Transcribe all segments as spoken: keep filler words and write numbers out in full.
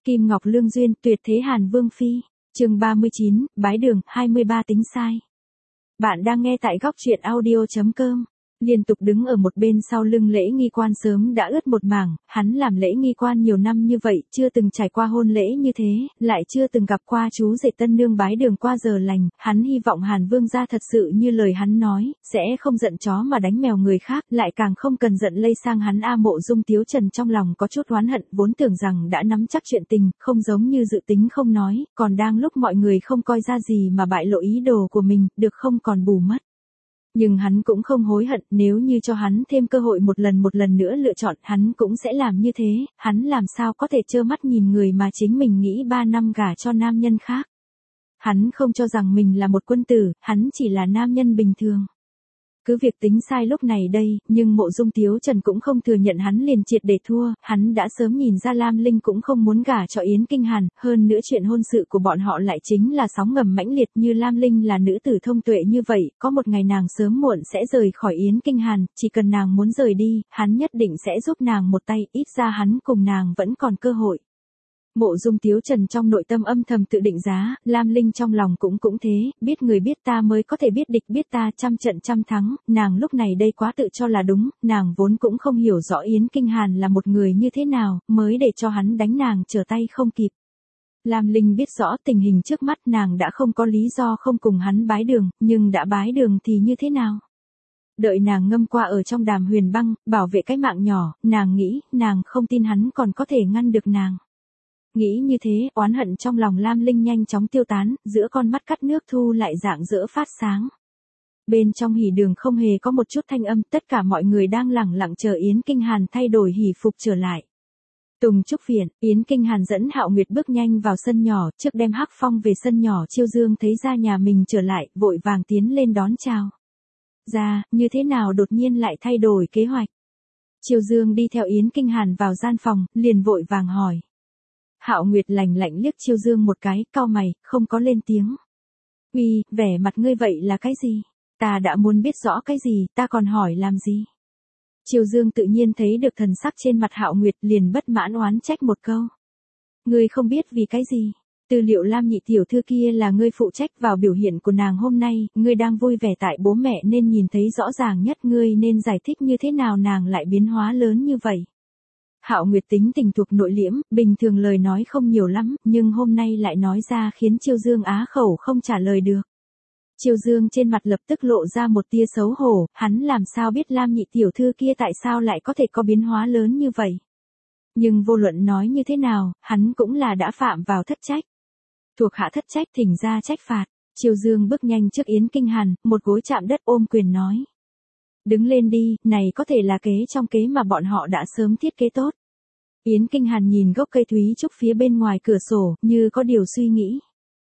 Kim Ngọc Lương Duyên, tuyệt thế Hàn Vương Phi. Chương ba mươi chín, bái đường, hai mươi ba tính sai. Bạn đang nghe tại góc truyện audio chấm com. Liên tục đứng ở một bên sau lưng lễ nghi quan sớm đã ướt một mảng, hắn làm lễ nghi quan nhiều năm như vậy, chưa từng trải qua hôn lễ như thế, lại chưa từng gặp qua chú rể tân nương bái đường qua giờ lành, hắn hy vọng Hàn Vương gia thật sự như lời hắn nói, sẽ không giận chó mà đánh mèo người khác, lại càng không cần giận lây sang hắn. A Mộ Dung Tiếu Trần trong lòng có chút oán hận, vốn tưởng rằng đã nắm chắc chuyện tình, không giống như dự tính không nói, còn đang lúc mọi người không coi ra gì mà bại lộ ý đồ của mình, được không còn bù mất. Nhưng hắn cũng không hối hận, nếu như cho hắn thêm cơ hội một lần một lần nữa lựa chọn, hắn cũng sẽ làm như thế, hắn làm sao có thể trơ mắt nhìn người mà chính mình nghĩ ba năm gả cho nam nhân khác. Hắn không cho rằng mình là một quân tử, hắn chỉ là nam nhân bình thường. Cứ việc tính sai lúc này đây, nhưng Mộ Dung Tiếu Trần cũng không thừa nhận hắn liền triệt để thua, hắn đã sớm nhìn ra Lam Linh cũng không muốn gả cho Yến Kinh Hàn, hơn nữa chuyện hôn sự của bọn họ lại chính là sóng ngầm mãnh liệt. Như Lam Linh là nữ tử thông tuệ như vậy, có một ngày nàng sớm muộn sẽ rời khỏi Yến Kinh Hàn, chỉ cần nàng muốn rời đi, hắn nhất định sẽ giúp nàng một tay, ít ra hắn cùng nàng vẫn còn cơ hội. Mộ Dung Tiếu Trần trong nội tâm âm thầm tự định giá, Lam Linh trong lòng cũng cũng thế, biết người biết ta mới có thể biết địch biết ta, trăm trận trăm thắng, nàng lúc này đây quá tự cho là đúng, nàng vốn cũng không hiểu rõ Yến Kinh Hàn là một người như thế nào, mới để cho hắn đánh nàng trở tay không kịp. Lam Linh biết rõ tình hình trước mắt, nàng đã không có lý do không cùng hắn bái đường, nhưng đã bái đường thì như thế nào? Đợi nàng ngâm qua ở trong đàm huyền băng, bảo vệ cái mạng nhỏ, nàng nghĩ, nàng không tin hắn còn có thể ngăn được nàng. Nghĩ như thế, oán hận trong lòng Lam Linh nhanh chóng tiêu tán, giữa con mắt cắt nước thu lại rạng rỡ phát sáng. Bên trong hỉ đường không hề có một chút thanh âm, tất cả mọi người đang lẳng lặng chờ Yến Kinh Hàn thay đổi hỉ phục trở lại. Tùng Trúc Viện, Yến Kinh Hàn dẫn Hạo Nguyệt bước nhanh vào sân nhỏ, trước đem Hắc Phong về sân nhỏ. Chiêu Dương thấy ra nhà mình trở lại, vội vàng tiến lên đón chào. Ra, như thế nào đột nhiên lại thay đổi kế hoạch? Chiêu Dương đi theo Yến Kinh Hàn vào gian phòng, liền vội vàng hỏi. Hạo Nguyệt lạnh lạnh liếc Chiêu Dương một cái, cau mày, không có lên tiếng. Uy, vẻ mặt ngươi vậy là cái gì? Ta đã muốn biết rõ cái gì, ta còn hỏi làm gì? Chiêu Dương tự nhiên thấy được thần sắc trên mặt Hạo Nguyệt, liền bất mãn oán trách một câu. Ngươi không biết vì cái gì? Tư liệu Lam nhị tiểu thư kia là ngươi phụ trách, vào biểu hiện của nàng hôm nay, ngươi đang vui vẻ tại bố mẹ nên nhìn thấy rõ ràng nhất, ngươi nên giải thích như thế nào nàng lại biến hóa lớn như vậy? Hạo Nguyệt tính tình thuộc nội liễm, bình thường lời nói không nhiều lắm, nhưng hôm nay lại nói ra khiến Chiêu Dương á khẩu không trả lời được. Chiêu Dương trên mặt lập tức lộ ra một tia xấu hổ, hắn làm sao biết Lam nhị tiểu thư kia tại sao lại có thể có biến hóa lớn như vậy. Nhưng vô luận nói như thế nào, hắn cũng là đã phạm vào thất trách. Thuộc hạ thất trách, thỉnh ra trách phạt. Chiêu Dương bước nhanh trước Yến Kinh Hàn, một gối chạm đất ôm quyền nói. Đứng lên đi, này có thể là kế trong kế mà bọn họ đã sớm thiết kế tốt. Yến Kinh Hàn nhìn gốc cây thúy trúc phía bên ngoài cửa sổ, như có điều suy nghĩ.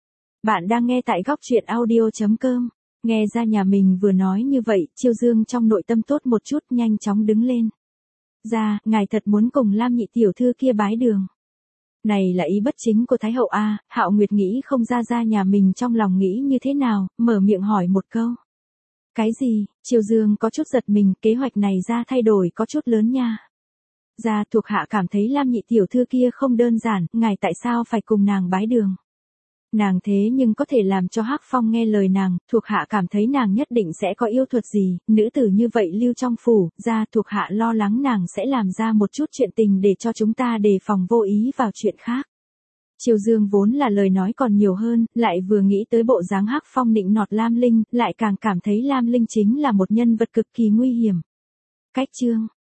Bạn đang nghe tại góc truyện audio chấm com. Nghe ra nhà mình vừa nói như vậy, Chiêu Dương trong nội tâm tốt một chút, nhanh chóng đứng lên. Ra, ngài thật muốn cùng Lam nhị tiểu thư kia bái đường. Này là ý bất chính của Thái hậu a. Hạo Nguyệt nghĩ không ra ra nhà mình trong lòng nghĩ như thế nào, mở miệng hỏi một câu. Cái gì? Chiêu Dương có chút giật mình, kế hoạch này ra thay đổi có chút lớn nha. Ra, thuộc hạ cảm thấy Lam nhị tiểu thư kia không đơn giản, ngài tại sao phải cùng nàng bái đường? Nàng thế nhưng có thể làm cho Hắc Phong nghe lời nàng, thuộc hạ cảm thấy nàng nhất định sẽ có yêu thuật gì, nữ tử như vậy lưu trong phủ, ra thuộc hạ lo lắng nàng sẽ làm ra một chút chuyện tình để cho chúng ta đề phòng vô ý vào chuyện khác. Chiêu Dương vốn là lời nói còn nhiều hơn, lại vừa nghĩ tới bộ dáng Hắc Phong nịnh nọt Lam Linh, lại càng cảm thấy Lam Linh chính là một nhân vật cực kỳ nguy hiểm. Cách chương